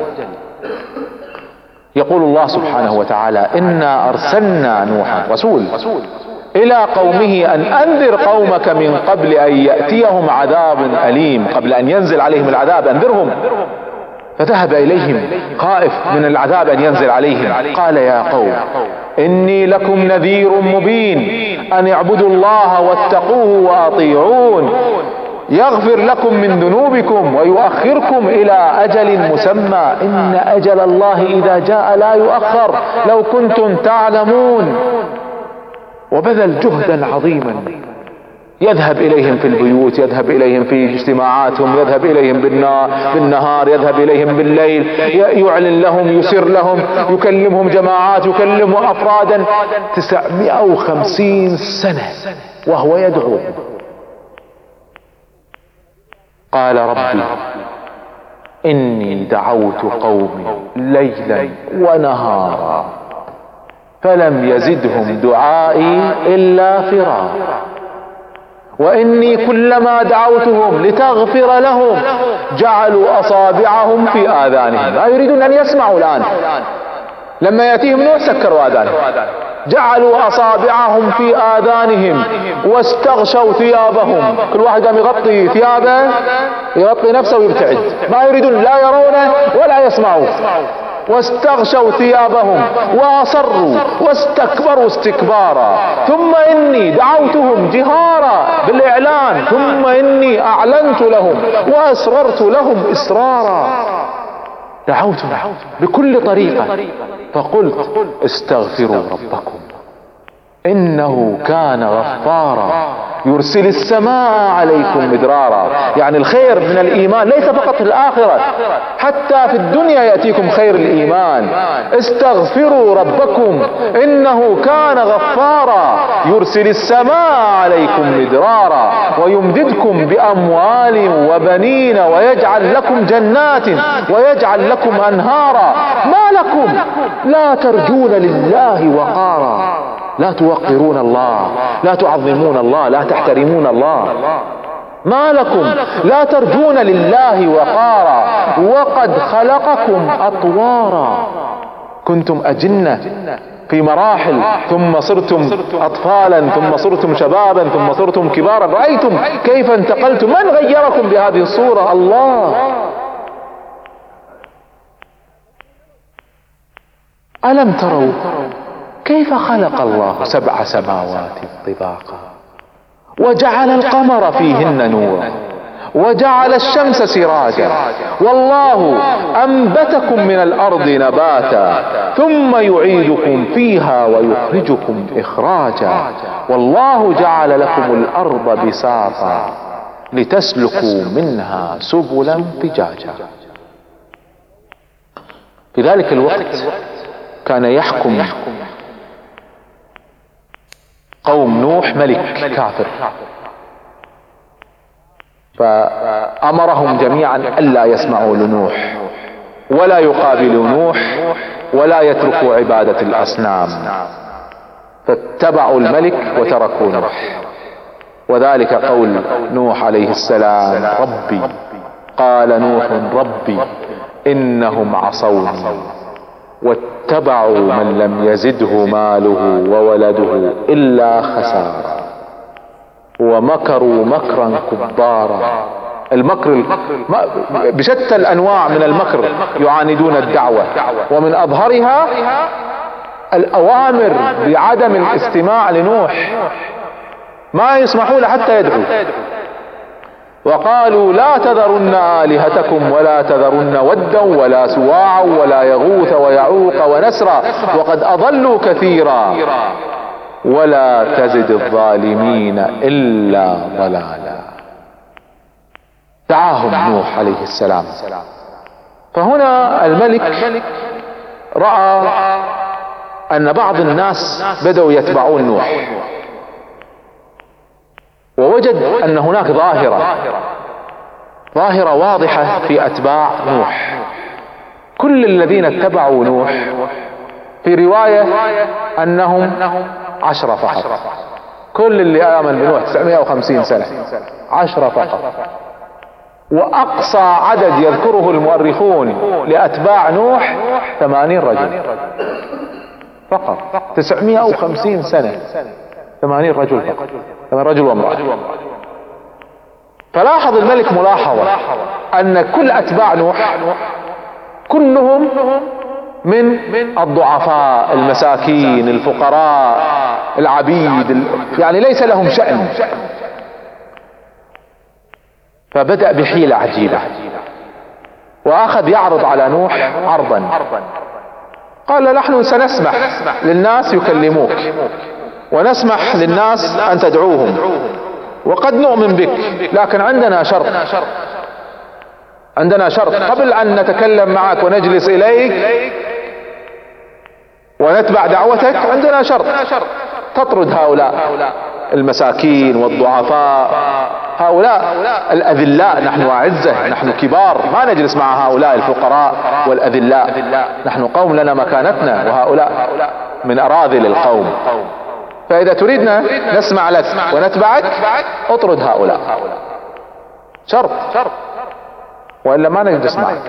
يقول الله سبحانه وتعالى: إنا أرسلنا نوحا رسول إلى قومه أن أنذر قومك من قبل أن يأتيهم عذاب أليم، قبل أن ينزل عليهم العذاب أنذرهم. فذهب إليهم خائف من العذاب أن ينزل عليهم، قال: يا قوم إني لكم نذير مبين أن اعبدوا الله واتقوه وأطيعون يغفر لكم من ذنوبكم ويؤخركم إلى أجل مسمى إن أجل الله إذا جاء لا يؤخر لو كنتم تعلمون. وبذل جهدا عظيما، يذهب إليهم في البيوت، يذهب إليهم في اجتماعاتهم، يذهب إليهم بالنهار، يذهب إليهم بالليل، يعلن لهم، يسر لهم، يكلمهم جماعات، يكلمهم أفرادا. تسعمائة وخمسين سنة وهو يدعو. قال: ربي إني دعوت قومي ليلا ونهارا فلم يزدهم دعائي إلا فرارا وإني كلما دعوتهم لتغفر لهم جعلوا أصابعهم في آذانهم. لا يريدون أن يسمعوا الآن. لما يأتيهم نوح سكروا آذانهم، جعلوا أصابعهم في آذانهم واستغشوا ثيابهم. كل واحد قام يغطي ثيابه، يغطي نفسه ويبتعد، ما يريدون لا يرونه ولا يسمعوا. واستغشوا ثيابهم وأصروا واستكبروا استكبارا ثم إني دعوتهم جهارا بالإعلان ثم إني أعلنت لهم وأسررت لهم إسرارا. دعوتهم بكل طريقة، فقلت: استغفروا ربكم إنه كان غفارا يرسل السماء عليكم مدرارا. يعني الخير من الإيمان ليس فقط في الآخرة، حتى في الدنيا يأتيكم خير الإيمان. استغفروا ربكم إنه كان غفارا يرسل السماء عليكم مدرارا ويمددكم بأموال وبنين ويجعل لكم جنات ويجعل لكم أنهارا. ما لكم لا ترجون لله وقارا. لا توقرون الله، لا تعظمون الله، لا تحترمون الله. ما لكم لا ترجون لله وقارا وقد خلقكم أطوارا. كنتم أجنة في مراحل، ثم صرتم أطفالا، ثم صرتم شبابا، ثم صرتم كبارا. رأيتم كيف انتقلتم؟ من غيركم بهذه الصورة؟ الله. ألم تروا كيف خلق الله سبع سماوات طباقا وجعل القمر فيهن نورا وجعل الشمس سراجا والله أنبتكم من الأرض نباتا ثم يعيدكم فيها ويخرجكم إخراجا والله جعل لكم الأرض بساطا لتسلكوا منها سبلا فجاجا. في ذلك الوقت كان يحكم قوم نوح ملك كافر، فأمرهم جميعا ألا يسمعوا لنوح ولا يقابلوا نوح ولا يتركوا عبادة الأصنام، فاتبعوا الملك وتركوا نوح. وذلك قول نوح عليه السلام: ربي، قال نوح ربي إنهم عصوني واتبعوا من لم يزده ماله وولده إلا خسارا ومكروا مكرا كبارا. المكر بشتى الأنواع من المكر يعاندون الدعوة، ومن أظهرها الأوامر بعدم الاستماع لنوح، ما يسمحوا له حتى يدعو. وقالوا لا تذرن آلهتكم ولا تذرن ودا ولا سواعا ولا يغوث ويعوق ونسرا وقد أضلوا كثيرا ولا تزد الظالمين إلا ضلالا. دعاهم نوح عليه السلام. فهنا الملك رأى أن بعض الناس بدأوا يتبعون نوح، ووجد أن هناك ظاهرة ظاهرة واضحة في أتباع نوح. كل الذين اتبعوا نوح في رواية أنهم عشرة فقط. كل اللي آمن بنوح تسعمائة وخمسين سنة، عشرة فقط. وأقصى عدد يذكره المؤرخون لأتباع نوح ثمانين رجل فقط. تسعمائة وخمسين سنة، ثمانين رجل فقط، ثمانين رجل وامرأة. فلاحظ الملك ملاحظة أن كل أتباع نوح كلهم من الضعفاء المساكين الفقراء العبيد، يعني ليس لهم شأن. فبدأ بحيلة عجيبة وأخذ يعرض على نوح عرضا. قال: نحن سنسمح للناس يكلموك ونسمح للناس أن تدعوهم وقد نؤمن بك، لكن عندنا شرط، عندنا شرط قبل أن نتكلم معك ونجلس إليك ونتبع دعوتك. عندنا شرط، تطرد هؤلاء المساكين والضعفاء، هؤلاء الأذلاء. نحن أعزة، نحن كبار، ما نجلس مع هؤلاء الفقراء والأذلاء. نحن قوم لنا مكانتنا، وهؤلاء من أراذل القوم. فإذا تريدنا نسمع لك ونتبعك اطرد هؤلاء. شرط، وإلا ما نجلس معك.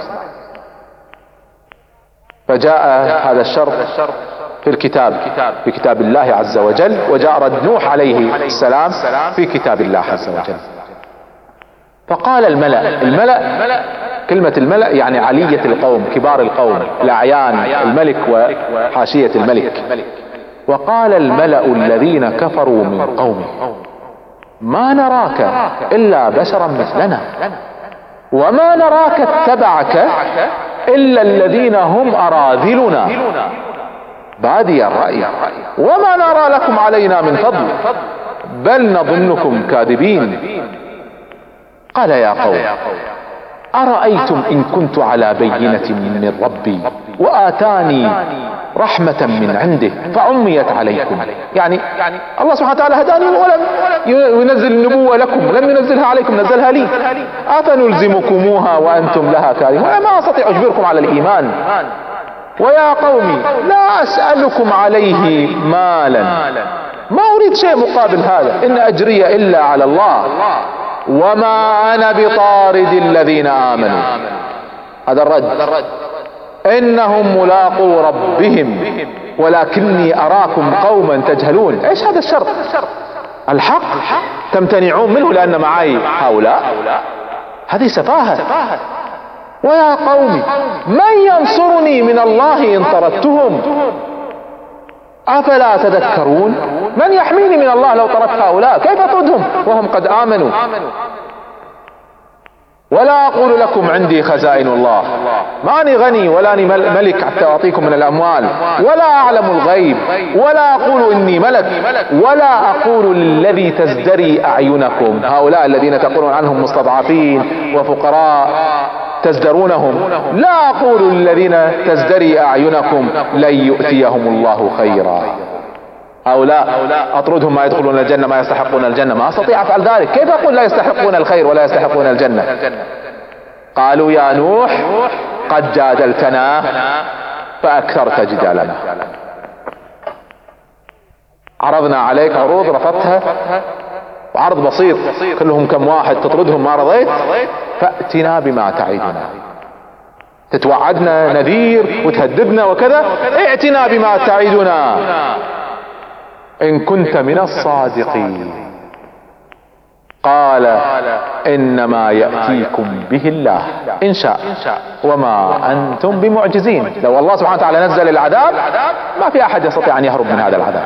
فجاء هذا الشرط في الكتاب، في كتاب الله عز وجل، وجاء رد نوح عليه السلام في كتاب الله عز وجل. فقال الملأ، الملأ كلمة الملأ يعني علية القوم، كبار القوم، الأعيان، الملك وحاشية الملك. وقال الملأ الذين كفروا من قومه: ما نراك إلا بشرا مثلنا وما نراك اتبعك إلا الذين هم أراذلنا بادي الرأي وما نرى لكم علينا من فضل بل نظنكم كاذبين. قال: يا قوم أرأيتم إن كنت على بينة من ربي وآتاني رحمة من عنده فعميت عليكم. يعني الله سبحانه وتعالى هداني ولم ينزل النبوة لكم، لم ينزلها عليكم، نزلها لي. أفنلزمكموها وأنتم لها كارهون؟ أنا ما أستطيع أجبركم على الإيمان. ويا قوم لا أسألكم عليه مالا، ما أريد شيء مقابل هذا، إن أجري إلا على الله وما أنا بطارد الذين آمنوا. هذا الرد، إنهم ملاقو ربهم ولكني أراكم قوما تجهلون. إيش هذا الشرط؟ الحق تمتنعون منه لأن معي هؤلاء؟ هذه سفاهة. ويا قوم من ينصرني من الله إن طردتهم أفلا تذكرون؟ من يحميني من الله لو طردت هؤلاء؟ كيف أطردهم وهم قد آمنوا؟ ولا أقول لكم عندي خزائن الله، ماني غني ولا أني ملك حتى أعطيكم من الأموال، ولا أعلم الغيب، ولا أقول إني ملك، ولا أقول للذي تزدري أعينكم، هؤلاء الذين تقولون عنهم مستضعفين وفقراء تزدرونهم، لا أقول للذين تزدري أعينكم لن يؤتيهم الله خيرا. هؤلاء أطردهم ما يدخلون الجنة ما يستحقون الجنة، ما أستطيع أفعل ذلك. كيف أقول لا يستحقون الخير ولا يستحقون الجنة؟ قالوا يا نوح قد جادلتنا فأكثرت جدالنا، عرضنا عليك عروض رفضتها، وعرض بسيط كلهم كم واحد تطردهم ما رضيت، فأتنا بما تعيدنا، تتوعدنا نذير وتهددنا وكذا، ائتنا بما تعيدنا إن كنت من الصادقين. قال إنما يأتيكم به الله إن شاء وما أنتم بمعجزين. لو الله سبحانه وتعالى نزل العذاب ما في أحد يستطيع أن يهرب من هذا العذاب.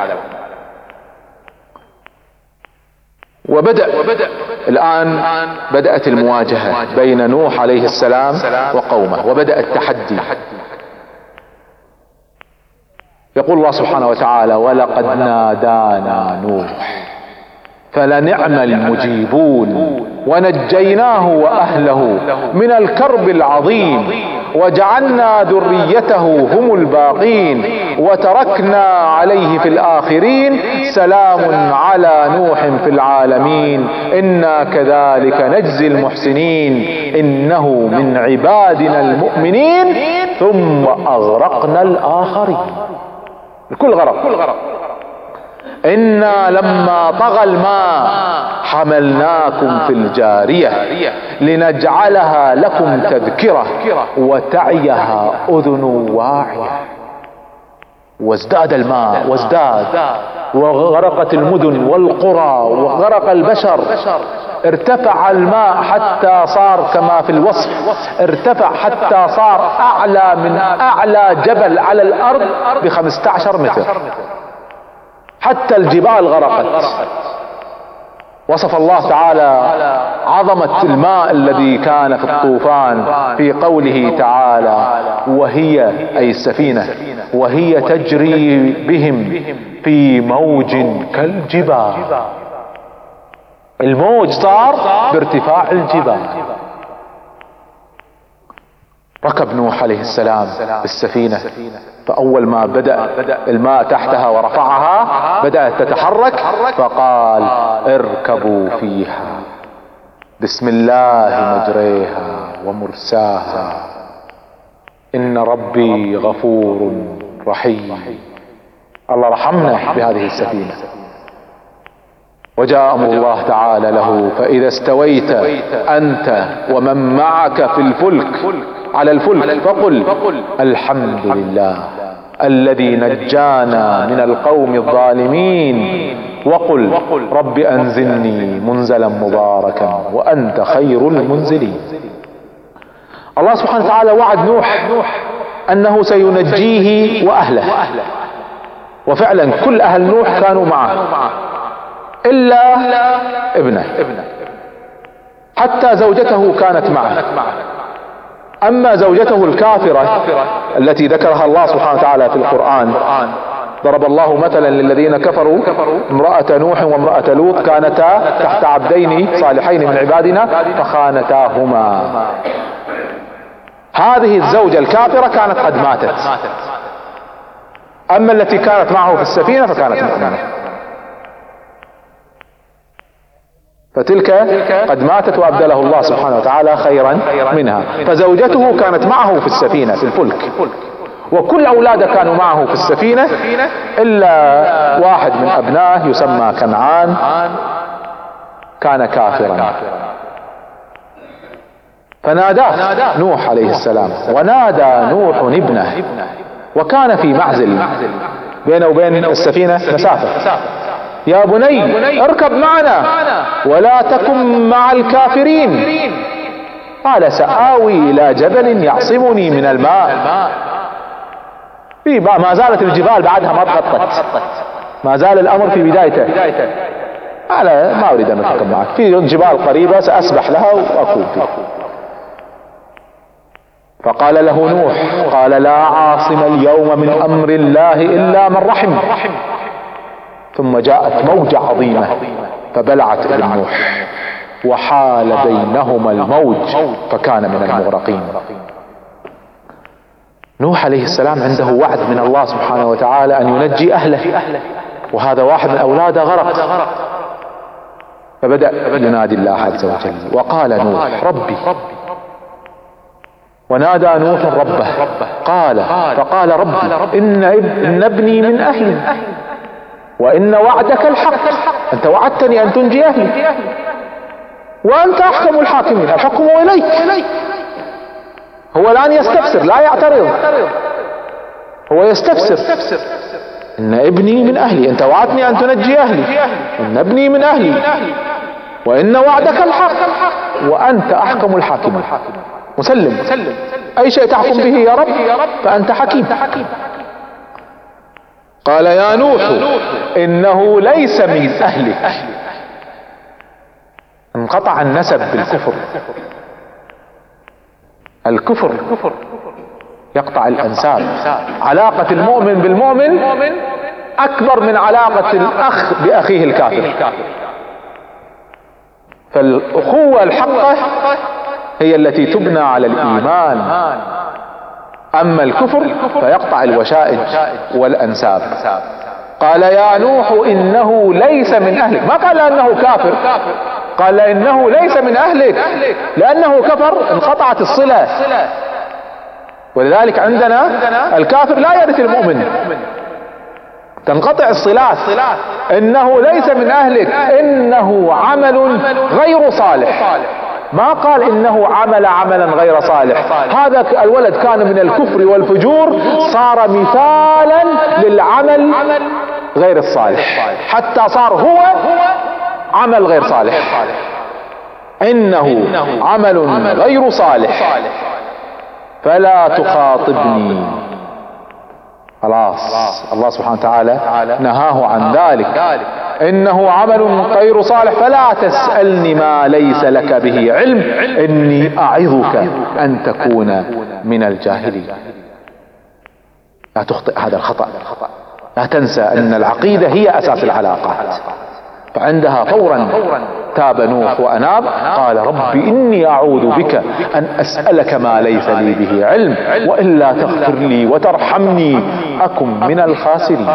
وبدأ الآن بدأت المواجهة بين نوح عليه السلام وقومه، وبدأ التحدي. يقول الله سبحانه وتعالى ولقد نادانا نوح فلنعم المجيبون ونجيناه وأهله من الكرب العظيم وجعلنا ذريته هم الباقين وتركنا عليه في الآخرين سلام على نوح في العالمين إنا كذلك نجزي المحسنين إنه من عبادنا المؤمنين ثم أغرقنا الآخرين. الكل غرق. إنا لما طغى الماء حملناكم في الجارية لنجعلها لكم تذكرة وتعيها أذن واعية. وازداد الماء وازداد، وغرقت المدن والقرى وغرق البشر. ارتفع الماء حتى صار كما في الوصف، ارتفع حتى صار أعلى من أعلى جبل على الأرض بخمسة عشر متر، حتى الجبال غرقت. وصف الله تعالى عظمة الماء الذي كان في الطوفان في قوله تعالى وهي أي السفينة وهي تجري بهم في موج كالجبال. الموج صار بارتفاع الجبال. ركب نوح عليه السلام بالسفينة، فأول ما بدأ الماء تحتها ورفعها بدأت تتحرك، فقال اركبوا فيها بسم الله مجريها ومرساها إن ربي غفور رحيم. الله رحمنا بهذه السفينة. وجاء أمر الله تعالى له فإذا استويت أنت ومن معك في الفلك على الفلك فقل الحمد لله الذي نجانا من القوم الظالمين وقل رب أنزلني منزلا مباركا وأنت خير المنزلين. الله سبحانه وتعالى وعد نوح أنه سينجيه وأهله، وفعلا كل أهل نوح كانوا معه إلا ابنه، حتى زوجته كانت معه. أما زوجته الكافرة التي ذكرها الله سبحانه وتعالى في القرآن، ضرب الله مثلا للذين كفروا امرأة نوح وامرأة لوط كانتا تحت عبدين صالحين من عبادنا فخانتاهما. هذه الزوجة الكافرة كانت قد ماتت، أما التي كانت معه في السفينة فكانت مؤمنة، فتلك قد ماتت وأبدله الله سبحانه وتعالى خيرا منها. فزوجته كانت معه في السفينة في الفلك، وكل أولاده كانوا معه في السفينة إلا واحد من أبنائه يسمى كنعان كان كافرا، فناداه نوح عليه السلام، ونادى نوح ابنه وكان في معزل بينه وبين السفينة مسافة، يا بني اركب معنا ولا تكن مع الكافرين. قال سآوي إلى جبل يعصمني من الماء. ما زالت الجبال بعدها ما تغطت، ما زال الأمر في بدايته. قال ما أريد أن أركب معك، في جبال قريبة سأسبح لها وأكون فيها. فقال له نوح قال لا عاصم اليوم من أمر الله إلا من رحم. ثم جاءت موجة عظيمة فبلعت ابن نوح وحال بينهما الموج فكان من المغرقين. نوح عليه السلام عنده وعد من الله سبحانه وتعالى أن ينجي أهله، وهذا واحد من أولاده غرق. فبدأ ينادي الله عز وجل وقال نوح ربي، ونادى نوح ربه قال فقال ربي إن, إن ابني من أهلي وإن وعدك الحق، أنت وعدتني أن تنجي أهلي وأنت أحكم الحاكمين، الحكم إليك. هو الآن يستفسر لا يعترض، هو يستفسر إن ابني من أهلي، أنت وعدتني أن تنجي أهلي، إن ابني من أهلي وإن وعدك الحق وأنت أحكم الحاكمين. مسلم أي شيء تحكم به يا رب فأنت حكيم. قال يا نوح إنه ليس من أهلك. انقطع النسب بالكفر. الكفر يقطع الأنساب. علاقة المؤمن بالمؤمن أكبر من علاقة الأخ بأخيه الكافر. فالأخوة الحقة هي التي تبنى على الإيمان، أما الكفر فيقطع الوشائج والأنساب. قال يا نوح إنه ليس من أهلك، ما قال أنه كافر، قال إنه ليس من أهلك، لأنه كفر انقطعت الصلة. ولذلك عندنا الكافر لا يرث المؤمن، تنقطع الصلات. إنه ليس من أهلك إنه عمل غير صالح، ما قال إنه عمل عملا غير صالح. هذا الولد كان من الكفر والفجور، صار مثالا للعمل غير الصالح، حتى صار هو عمل غير صالح. إنه عمل غير صالح فلا تخاطبني. خلاص الله سبحانه وتعالى نهاه عن ذلك. إنه عمل غير صالح فلا تسألني ما ليس لك به علم إني أعظك أن تكون من الجاهلين. لا تخطئ هذا الخطأ، لا تنسى أن العقيدة هي أساس العلاقات. فعندها فورا تاب نوح وأناب، قال رب إني أعوذ بك أن أسألك ما ليس لي به علم وإلا تغفر لي وترحمني أكن من الخاسرين.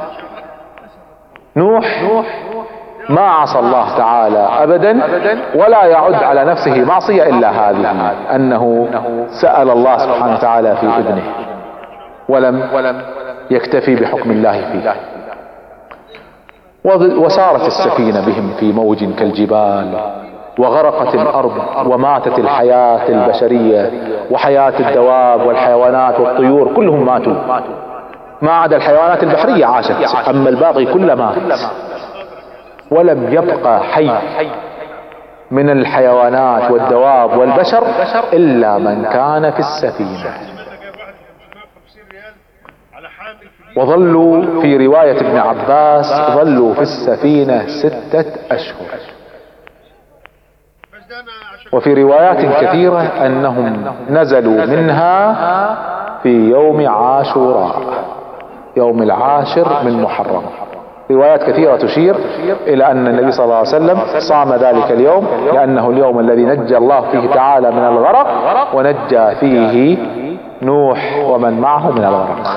نوح ما عصى الله تعالى أبدا ولا يعد على نفسه معصية إلا هذه، أنه سأل الله سبحانه وتعالى في ابنه ولم يكتفي بحكم الله فيه. وسارت السفينة بهم في موج كالجبال، وغرقت الأرض وماتت الحياة البشرية وحياة الدواب والحيوانات والطيور، كلهم ماتوا ما عدا الحيوانات البحرية عاشت، أما الباقي كله مات. ولم يبقى حي من الحيوانات والدواب والبشر إلا من كان في السفينة. وظلوا في رواية ابن عباس ظلوا في السفينة ستة أشهر. وفي روايات كثيرة أنهم نزلوا منها في يوم عاشوراء، يوم العاشر من محرم. روايات كثيرة تشير إلى أن النبي صلى الله عليه وسلم صام ذلك اليوم لأنه اليوم الذي نجى الله فيه تعالى من الغرق، ونجى فيه نوح ومن معه من الغرق.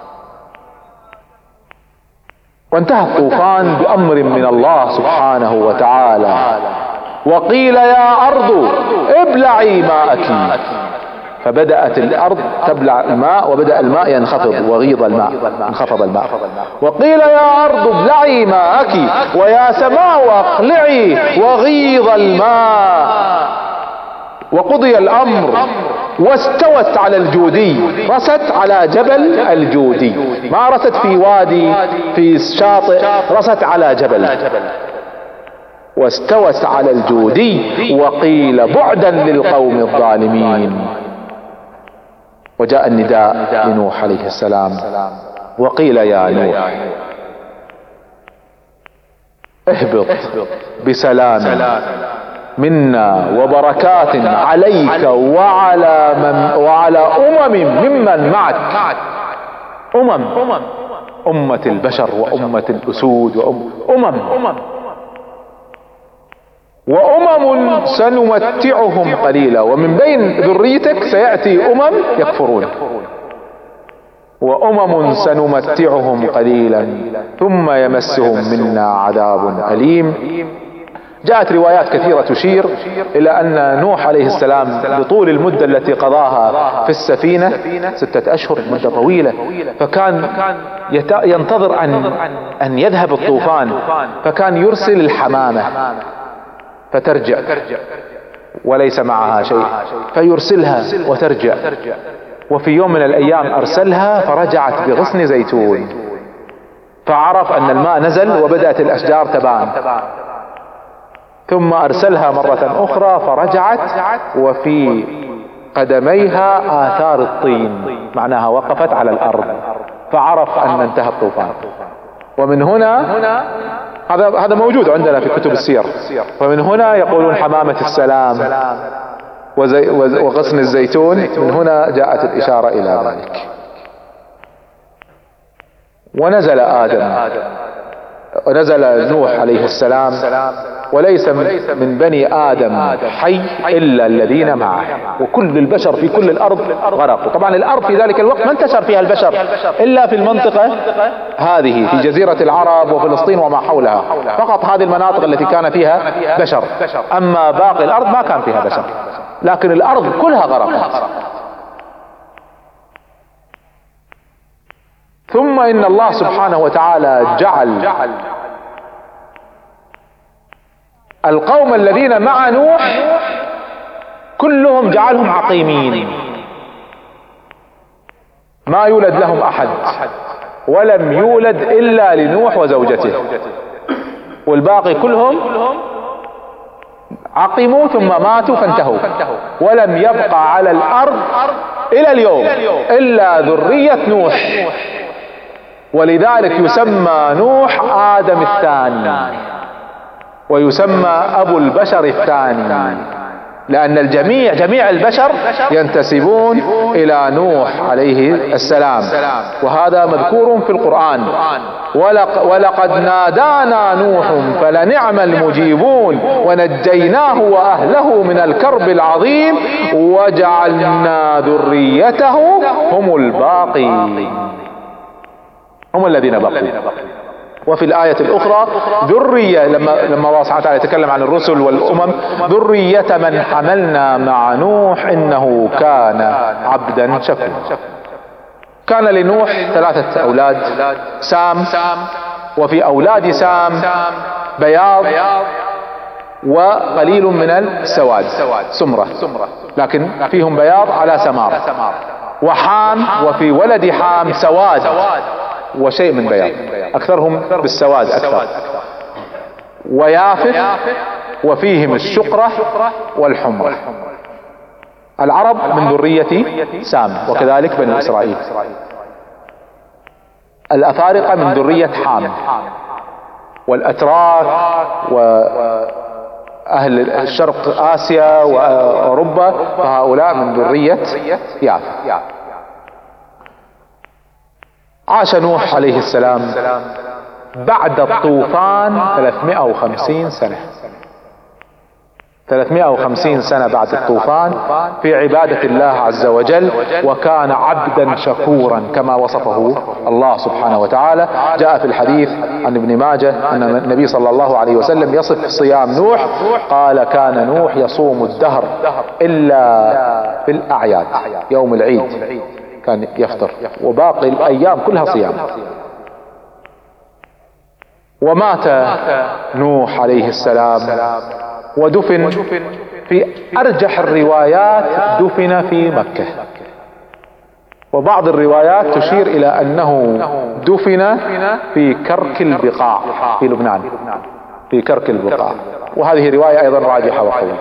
وانتهى الطوفان بأمر من الله سبحانه وتعالى. وقيل يا أرض ابلعي ماءك، فبدأت الأرض تبلع الماء وبدأ الماء ينخفض وغيض الماء، انخفض الماء. وقيل يا أرض ابلعي ماءك ويا سماء أقلعي وغيض الماء. وقضي الأمر واستوت على الجودي، رست على جبل الجودي، ما رست في وادي في شاطئ، رست على جبل. واستوت على الجودي وقيل بعدا للقوم الظالمين. وجاء النداء لنوح عليه السلام وقيل يا نوح اهبط بسلام منا وبركات عليك وعلى من وعلى أمم ممن معك. أمم أمة البشر وأمة الأسود وأمم وأمم سنمتعهم قليلا، ومن بين ذريتك سيأتي أمم يكفرون. وأمم سنمتعهم قليلا ثم يمسهم منا عذاب أليم. جاءت روايات كثيرة تشير إلى أن نوح عليه السلام بطول المدة التي قضاها في السفينة ستة أشهر، مدة طويلة، فكان ينتظر أن أن يذهب الطوفان، فكان يرسل الحمامة فترجع وليس معها شيء، فيرسلها وترجع. وفي يوم من الأيام أرسلها فرجعت بغصن زيتون، فعرف أن الماء نزل وبدأت الأشجار تبان. ثم أرسلها مرة أخرى فرجعت وفي قدميها آثار الطين، معناها وقفت على الأرض، فعرف أن انتهى الطوفان. ومن هنا هذا هذا موجود عندنا في كتب السير. ومن هنا يقولون حمامة السلام وغصن الزيتون، من هنا جاءت الإشارة إلى ذلك. ونزل آدم ونزل نوح عليه السلام، وليس من بني آدم حي إلا الذين معه، وكل البشر في كل الأرض غرقوا. طبعا الأرض في ذلك الوقت ما انتشر فيها البشر إلا في المنطقة هذه، في جزيرة العرب وفلسطين وما حولها، فقط هذه المناطق التي كان فيها بشر، أما باقي الأرض ما كان فيها بشر، لكن الأرض كلها غرقت. ثم إن الله سبحانه وتعالى جعل القوم الذين مع نوح كلهم جعلهم عقيمين، ما يولد لهم أحد، ولم يولد إلا لنوح وزوجته، والباقي كلهم عقموا ثم ماتوا فانتهوا، ولم يبقى على الأرض إلى اليوم إلا ذرية نوح. ولذلك يسمى نوح آدم الثاني، ويسمى أبو البشر الثاني، لأن الجميع جميع البشر ينتسبون إلى نوح عليه السلام، وهذا مذكور في القرآن. ولقد نادانا نوح فلنعم المجيبون ونجيناه وأهله من الكرب العظيم وجعلنا ذريته هم الباقين، هم الذين بقوا. وفي الآية الأخرى ذرية، لما لما الله سبحانه وتعالى يتكلم عن الرسل والأمم، ذرية من حملنا مع نوح إنه كان عبدا شكورا. كان لنوح ثلاثة أولاد، سام، وفي أولاد سام بياض وقليل من السواد، سمرة، لكن فيهم بياض على سمار. وحام، وفي ولد حام سواد وشيء من بياض، أكثرهم بالسواد أكثر. ويافث، وفيهم الشقرة والحمرة. العرب من ذرية سام، وكذلك بني إسرائيل. الأفارقة من ذرية حام، والأتراك وأهل الشرق آسيا وأوروبا فهؤلاء من ذرية يافث. عاش نوح عليه السلام بعد الطوفان ثلاثمائة وخمسين سنة، ثلاثمائة وخمسين سنة بعد الطوفان في عبادة الله عز وجل، وكان عبدا شكورا كما وصفه الله سبحانه وتعالى. جاء في الحديث عن ابن ماجه أن النبي صلى الله عليه وسلم يصف صيام نوح، قال كان نوح يصوم الدهر إلا في الأعياد، يوم العيد كان يفطر، وباقي الأيام كلها صيام. ومات نوح عليه السلام ودفن في أرجح الروايات دفن في مكة، وبعض الروايات تشير إلى أنه دفن في كرك البقاع في لبنان، في كرك البقاع، وهذه رواية أيضا راجحة وقوية.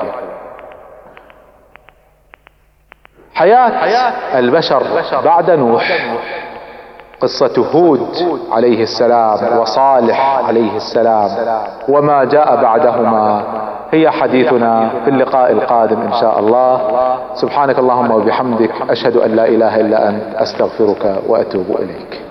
حياة البشر بعد نوح، قصة هود عليه السلام وصالح عليه السلام وما جاء بعدهما هي حديثنا في اللقاء القادم إن شاء الله. سبحانك اللهم وبحمدك، أشهد أن لا إله إلا أنت، أستغفرك وأتوب إليك.